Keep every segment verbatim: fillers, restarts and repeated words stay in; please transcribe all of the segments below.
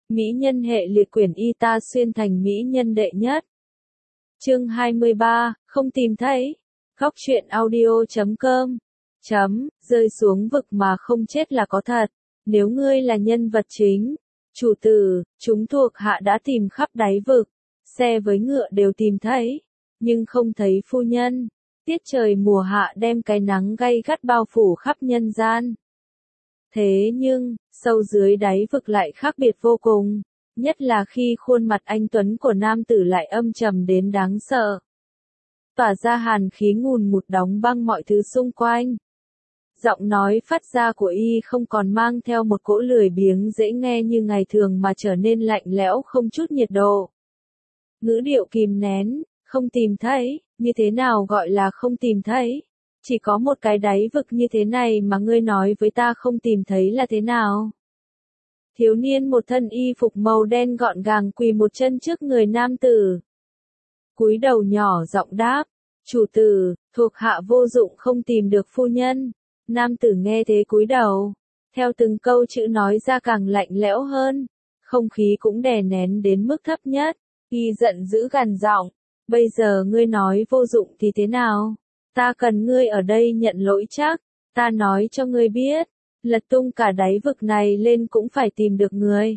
Mỹ nhân hệ liệt quyển y ta xuyên thành mỹ nhân đệ nhất. Chương hai mươi ba, không tìm thấy. Góc truyện audio chấm com. Chấm, rơi xuống vực mà không chết là có thật. Nếu ngươi là nhân vật chính, chủ tử, chúng thuộc hạ đã tìm khắp đáy vực. Xe với ngựa đều tìm thấy, nhưng không thấy phu nhân. Tiết trời mùa hạ đem cái nắng gay gắt bao phủ khắp nhân gian. Thế nhưng, sâu dưới đáy vực lại khác biệt vô cùng, nhất là khi khuôn mặt anh tuấn của nam tử lại âm trầm đến đáng sợ. Tỏa ra hàn khí ngùn ngụt đóng băng mọi thứ xung quanh. Giọng nói phát ra của y không còn mang theo một cỗ lười biếng dễ nghe như ngày thường mà trở nên lạnh lẽo không chút nhiệt độ. Ngữ điệu kìm nén, không tìm thấy, như thế nào gọi là không tìm thấy? Chỉ có một cái đáy vực như thế này mà ngươi nói với ta không tìm thấy là thế nào? Thiếu niên một thân y phục màu đen gọn gàng quỳ một chân trước người nam tử. Cúi đầu nhỏ giọng đáp, chủ tử, thuộc hạ vô dụng không tìm được phu nhân. Nam tử nghe thế cúi đầu, theo từng câu chữ nói ra càng lạnh lẽo hơn, không khí cũng đè nén đến mức thấp nhất. Y giận dữ gằn giọng, bây giờ ngươi nói vô dụng thì thế nào? Ta cần ngươi ở đây nhận lỗi chắc, ta nói cho ngươi biết, lật tung cả đáy vực này lên cũng phải tìm được ngươi.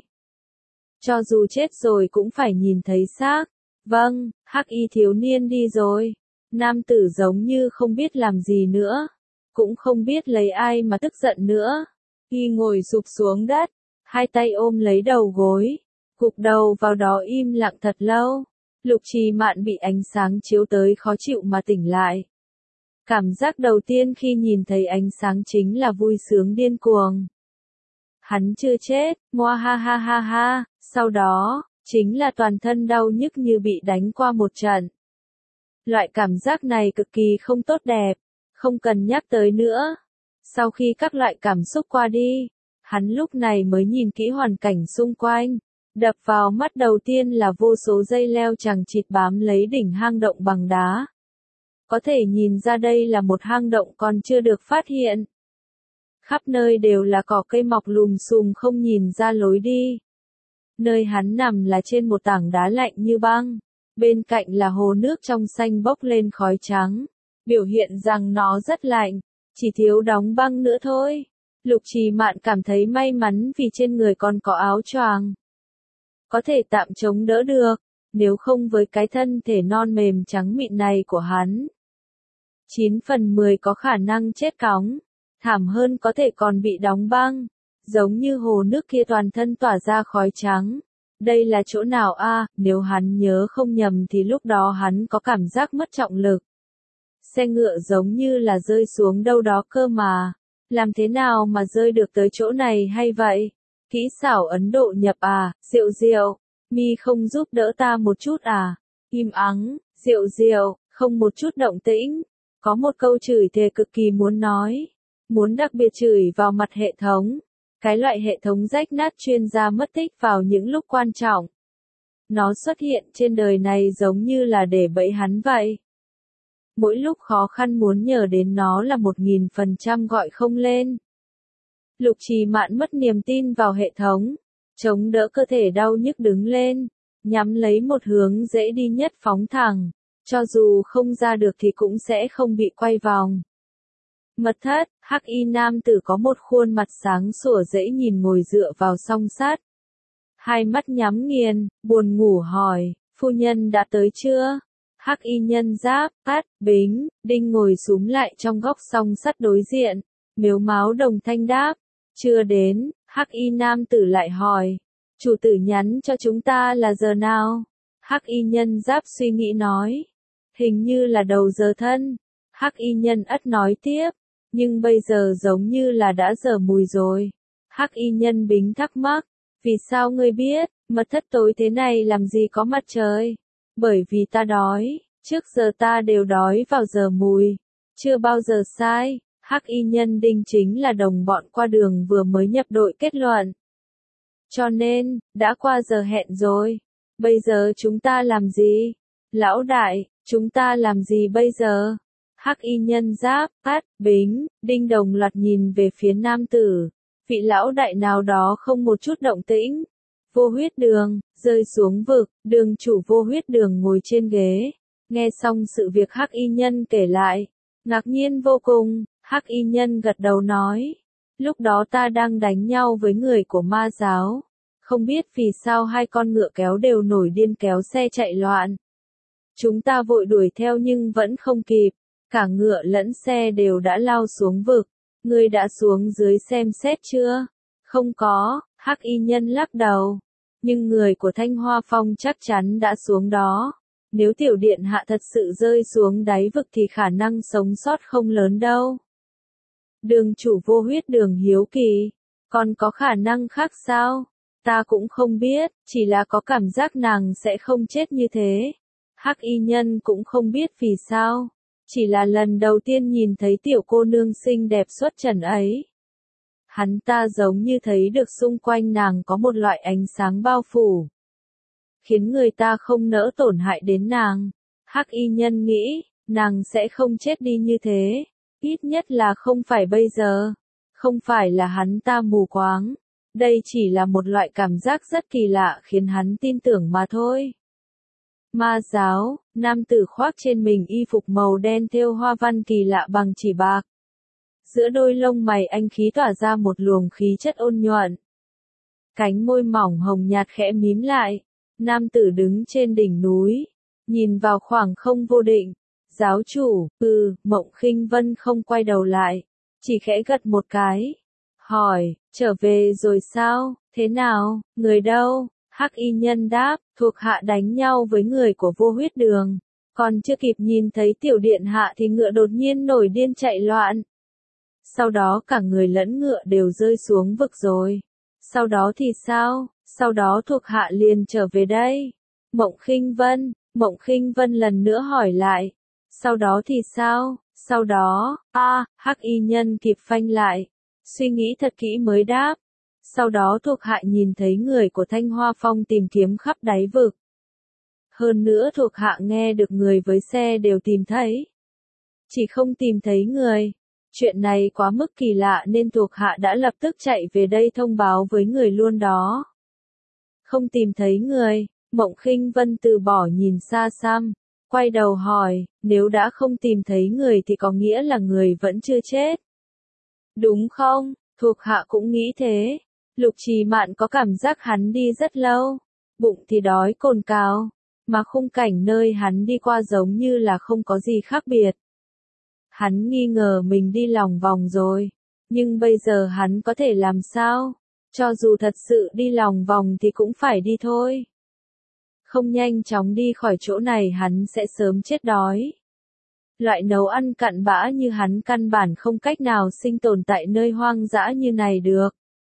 Cho dù chết rồi cũng phải nhìn thấy xác. Vâng, hắc y thiếu niên đi rồi. Nam tử giống như không biết làm gì nữa, cũng không biết lấy ai mà tức giận nữa. Y ngồi sụp xuống đất, hai tay ôm lấy đầu gối, gục đầu vào đó im lặng thật lâu. Lục Trì Mạn bị ánh sáng chiếu tới khó chịu mà tỉnh lại. Cảm giác đầu tiên khi nhìn thấy ánh sáng chính là vui sướng điên cuồng. Hắn chưa chết, ngoa ha ha ha ha, sau đó, chính là toàn thân đau nhức như bị đánh qua một trận. Loại cảm giác này cực kỳ không tốt đẹp, không cần nhắc tới nữa. Sau khi các loại cảm xúc qua đi, hắn lúc này mới nhìn kỹ hoàn cảnh xung quanh. Đập vào mắt đầu tiên là vô số dây leo chằng chịt bám lấy đỉnh hang động bằng đá. Có thể nhìn ra đây là một hang động còn chưa được phát hiện. Khắp nơi đều là cỏ cây mọc lùm xùm không nhìn ra lối đi. Nơi hắn nằm là trên một tảng đá lạnh như băng. Bên cạnh là hồ nước trong xanh bốc lên khói trắng. Biểu hiện rằng nó rất lạnh, chỉ thiếu đóng băng nữa thôi. Lục Trì Mạn cảm thấy may mắn vì trên người còn có áo choàng. Có thể tạm chống đỡ được, nếu không với cái thân thể non mềm trắng mịn này của hắn. chín phần mười có khả năng chết cóng, thảm hơn có thể còn bị đóng băng, giống như hồ nước kia toàn thân tỏa ra khói trắng. Đây là chỗ nào a? À, nếu hắn nhớ không nhầm thì lúc đó hắn có cảm giác mất trọng lực. Xe ngựa giống như là rơi xuống đâu đó cơ mà, làm thế nào mà rơi được tới chỗ này hay vậy? Kỹ xảo Ấn Độ nhập à, Diệu Diệu, mi không giúp đỡ ta một chút à? Im ắng, Diệu Diệu, không một chút động tĩnh. Có một câu chửi thề cực kỳ muốn nói, muốn đặc biệt chửi vào mặt hệ thống. Cái loại hệ thống rách nát chuyên gia mất tích vào những lúc quan trọng. Nó xuất hiện trên đời này giống như là để bẫy hắn vậy. Mỗi lúc khó khăn muốn nhờ đến nó là một nghìn phần trăm gọi không lên. Lục Trì Mạn mất niềm tin vào hệ thống, chống đỡ cơ thể đau nhức đứng lên, nhắm lấy một hướng dễ đi nhất phóng thẳng, cho dù không ra được thì cũng sẽ không bị quay vòng. Mật thất, hắc y nam tử có một khuôn mặt sáng sủa dễ nhìn ngồi dựa vào song sắt. Hai mắt nhắm nghiền, buồn ngủ hỏi, phu nhân đã tới chưa? Hắc y nhân giáp, Cát, Bính, Đinh ngồi súm lại trong góc song sắt đối diện, mếu máo đồng thanh đáp, chưa đến. Hắc y nam tử lại hỏi, chủ tử nhắn cho chúng ta là giờ nào? Hắc y nhân giáp suy nghĩ nói, hình như là đầu giờ thân. Hắc y nhân ất nói tiếp, nhưng bây giờ giống như là đã giờ mùi rồi. Hắc y nhân Bính thắc mắc, vì sao ngươi biết, mật thất tối thế này làm gì có mặt trời? Bởi vì ta đói, trước giờ ta đều đói vào giờ mùi, chưa bao giờ sai. Hắc y nhân Đinh chính là đồng bọn qua đường vừa mới nhập đội kết luận. Cho nên, đã qua giờ hẹn rồi. Bây giờ chúng ta làm gì? Lão đại, chúng ta làm gì bây giờ? Hắc y nhân giáp, Cát, Bính, Đinh đồng loạt nhìn về phía nam tử. Vị lão đại nào đó không một chút động tĩnh. Vô huyết đường, rơi xuống vực, đường chủ vô huyết đường ngồi trên ghế. Nghe xong sự việc Hắc Y Nhân kể lại, ngạc nhiên vô cùng, Hắc Y Nhân gật đầu nói. Lúc đó ta đang đánh nhau với người của ma giáo. Không biết vì sao hai con ngựa kéo đều nổi điên kéo xe chạy loạn. Chúng ta vội đuổi theo nhưng vẫn không kịp. Cả ngựa lẫn xe đều đã lao xuống vực. Ngươi đã xuống dưới xem xét chưa? Không có, Hắc Y Nhân lắc đầu. Nhưng người của Thanh Hoa Phong chắc chắn đã xuống đó. Nếu tiểu điện hạ thật sự rơi xuống đáy vực thì khả năng sống sót không lớn đâu. Đường chủ vô huyết đường hiếu kỳ. Còn có khả năng khác sao? Ta cũng không biết, chỉ là có cảm giác nàng sẽ không chết như thế. Hắc Y Nhân cũng không biết vì sao. Chỉ là lần đầu tiên nhìn thấy tiểu cô nương xinh đẹp xuất trần ấy. Hắn ta giống như thấy được xung quanh nàng có một loại ánh sáng bao phủ. Khiến người ta không nỡ tổn hại đến nàng. Hắc Y Nhân nghĩ, nàng sẽ không chết đi như thế. Ít nhất là không phải bây giờ. Không phải là hắn ta mù quáng. Đây chỉ là một loại cảm giác rất kỳ lạ khiến hắn tin tưởng mà thôi. Ma giáo, nam tử khoác trên mình y phục màu đen thêu hoa văn kỳ lạ bằng chỉ bạc. Giữa đôi lông mày anh khí tỏa ra một luồng khí chất ôn nhuận. Cánh môi mỏng hồng nhạt khẽ mím lại. Nam tử đứng trên đỉnh núi, nhìn vào khoảng không vô định. Giáo chủ, ừ, Mộng Khinh Vân không quay đầu lại, chỉ khẽ gật một cái. Hỏi, trở về rồi sao, thế nào, người đâu? Hắc Y Nhân đáp, thuộc hạ đánh nhau với người của vô huyết đường. Còn chưa kịp nhìn thấy tiểu điện hạ thì ngựa đột nhiên nổi điên chạy loạn. Sau đó cả người lẫn ngựa đều rơi xuống vực rồi. Sau đó thì sao? Sau đó thuộc hạ liền trở về đây. Mộng Khinh Vân, Mộng Khinh Vân lần nữa hỏi lại. Sau đó thì sao? Sau đó, a, à, Hắc Y Nhân kịp phanh lại. Suy nghĩ thật kỹ mới đáp. Sau đó thuộc hạ nhìn thấy người của Thanh Hoa Phong tìm kiếm khắp đáy vực. Hơn nữa thuộc hạ nghe được người với xe đều tìm thấy. Chỉ không tìm thấy người. Chuyện này quá mức kỳ lạ nên thuộc hạ đã lập tức chạy về đây thông báo với người luôn đó. Không tìm thấy người, Mộng Khinh Vân từ bỏ nhìn xa xăm, quay đầu hỏi, nếu đã không tìm thấy người thì có nghĩa là người vẫn chưa chết. Đúng không? Thuộc hạ cũng nghĩ thế. Lục Trì Mạn có cảm giác hắn đi rất lâu, bụng thì đói cồn cào, mà khung cảnh nơi hắn đi qua giống như là không có gì khác biệt. Hắn nghi ngờ mình đi lòng vòng rồi, nhưng bây giờ hắn có thể làm sao? Cho dù thật sự đi lòng vòng thì cũng phải đi thôi. Không nhanh chóng đi khỏi chỗ này hắn sẽ sớm chết đói. Loại nấu ăn cặn bã như hắn căn bản không cách nào sinh tồn tại nơi hoang dã như này được.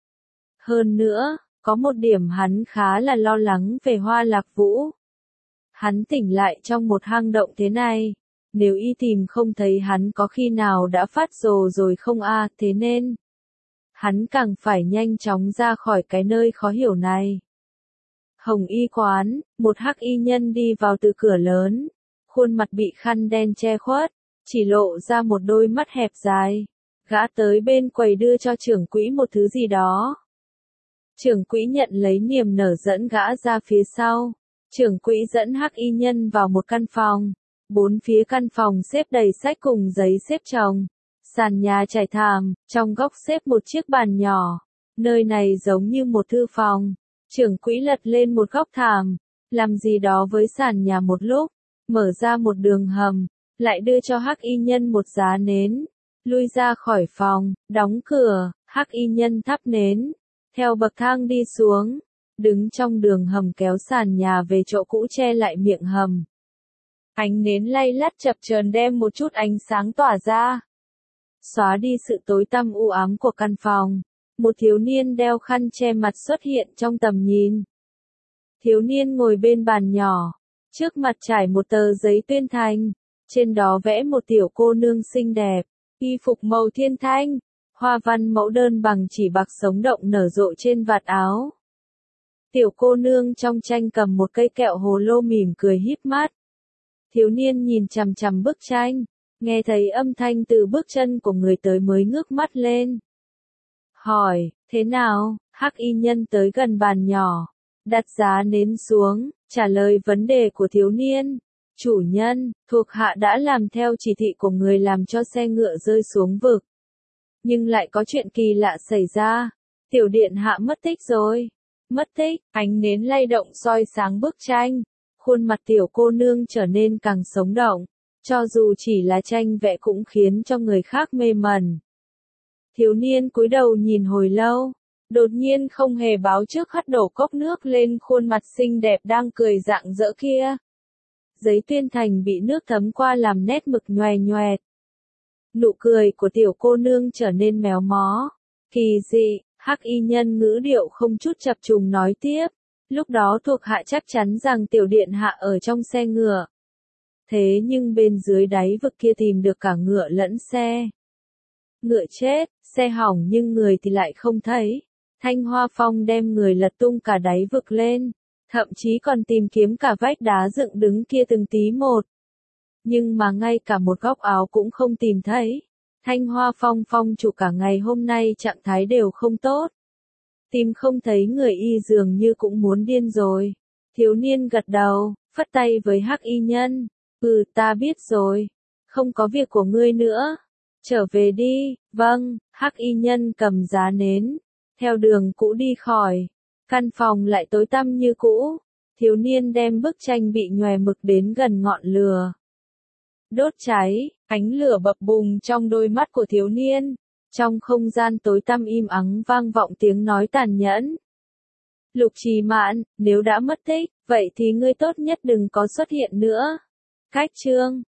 Hơn nữa, có một điểm hắn khá là lo lắng về Hoa Lạc Vũ. Hắn tỉnh lại trong một hang động thế này. Nếu y tìm không thấy hắn có khi nào đã phát rồ rồi không a, à, thế nên hắn càng phải nhanh chóng ra khỏi cái nơi khó hiểu này. Hồng Y quán, một Hắc Y nhân đi vào từ cửa lớn, khuôn mặt bị khăn đen che khuất, chỉ lộ ra một đôi mắt hẹp dài. Gã tới bên quầy đưa cho trưởng quỹ một thứ gì đó. Trưởng quỹ nhận lấy niềm nở dẫn gã ra phía sau. Trưởng quỹ dẫn Hắc Y nhân vào một căn phòng. Bốn phía căn phòng xếp đầy sách cùng giấy xếp chồng. Sàn nhà trải thảm, trong góc xếp một chiếc bàn nhỏ. Nơi này giống như một thư phòng. Trưởng quỹ lật lên một góc thảm, làm gì đó với sàn nhà một lúc, mở ra một đường hầm, lại đưa cho Hắc Y nhân một giá nến. Lui ra khỏi phòng, đóng cửa, Hắc Y nhân thắp nến, theo bậc thang đi xuống, đứng trong đường hầm kéo sàn nhà về chỗ cũ che lại miệng hầm. Ánh nến lay lắt chập chờn đem một chút ánh sáng tỏa ra, xóa đi sự tối tăm u ám của căn phòng. Một thiếu niên đeo khăn che mặt xuất hiện trong tầm nhìn. Thiếu niên ngồi bên bàn nhỏ, trước mặt trải một tờ giấy tuyên thành, trên đó vẽ một tiểu cô nương xinh đẹp, y phục màu thiên thanh, hoa văn mẫu đơn bằng chỉ bạc sống động nở rộ trên vạt áo. Tiểu cô nương trong tranh cầm một cây kẹo hồ lô mỉm cười híp mắt. Thiếu niên nhìn chằm chằm bức tranh, nghe thấy âm thanh từ bước chân của người tới mới ngước mắt lên. Hỏi, thế nào? Hắc Y nhân tới gần bàn nhỏ, Đặt giá nến xuống, trả lời vấn đề của thiếu niên. Chủ nhân, thuộc hạ đã làm theo chỉ thị của người làm cho xe ngựa rơi xuống vực. Nhưng lại có chuyện kỳ lạ xảy ra. Tiểu điện hạ mất tích rồi. Mất tích, ánh nến lay động soi sáng bức tranh. Khuôn mặt tiểu cô nương trở nên càng sống động. Cho dù chỉ là tranh vẽ cũng khiến cho người khác mê mẩn. Thiếu niên cúi đầu nhìn hồi lâu. Đột nhiên không hề báo trước hất đổ cốc nước lên khuôn mặt xinh đẹp đang cười rạng rỡ kia. Giấy tuyên thành bị nước thấm qua làm nét mực nhoè nhoẹt. Nụ cười của tiểu cô nương trở nên méo mó. Kỳ dị, Hắc y nhân ngữ điệu không chút chập trùng nói tiếp. Lúc đó thuộc hạ chắc chắn rằng tiểu điện hạ ở trong xe ngựa. Thế nhưng bên dưới đáy vực kia tìm được cả ngựa lẫn xe. Ngựa chết, xe hỏng nhưng người thì lại không thấy. Thanh Hoa Phong đem người lật tung cả đáy vực lên. Thậm chí còn tìm kiếm cả vách đá dựng đứng kia từng tí một. Nhưng mà ngay cả một góc áo cũng không tìm thấy. Thanh Hoa Phong phong chủ cả ngày hôm nay trạng thái đều không tốt. Tìm không thấy người y dường như cũng muốn điên rồi. Thiếu niên gật đầu, phất tay với Hắc y nhân. Ừ, ta biết rồi. Không có việc của ngươi nữa. Trở về đi. Vâng, Hắc y nhân cầm giá nến. Theo đường cũ đi khỏi. Căn phòng lại tối tăm như cũ. Thiếu niên đem bức tranh bị nhòe mực đến gần ngọn lửa. Đốt cháy, ánh lửa bập bùng trong đôi mắt của thiếu niên. Trong không gian tối tăm im ắng vang vọng tiếng nói tàn nhẫn. Lục Trì Mạn, nếu đã mất tích, vậy thì ngươi tốt nhất đừng có xuất hiện nữa. Cách chương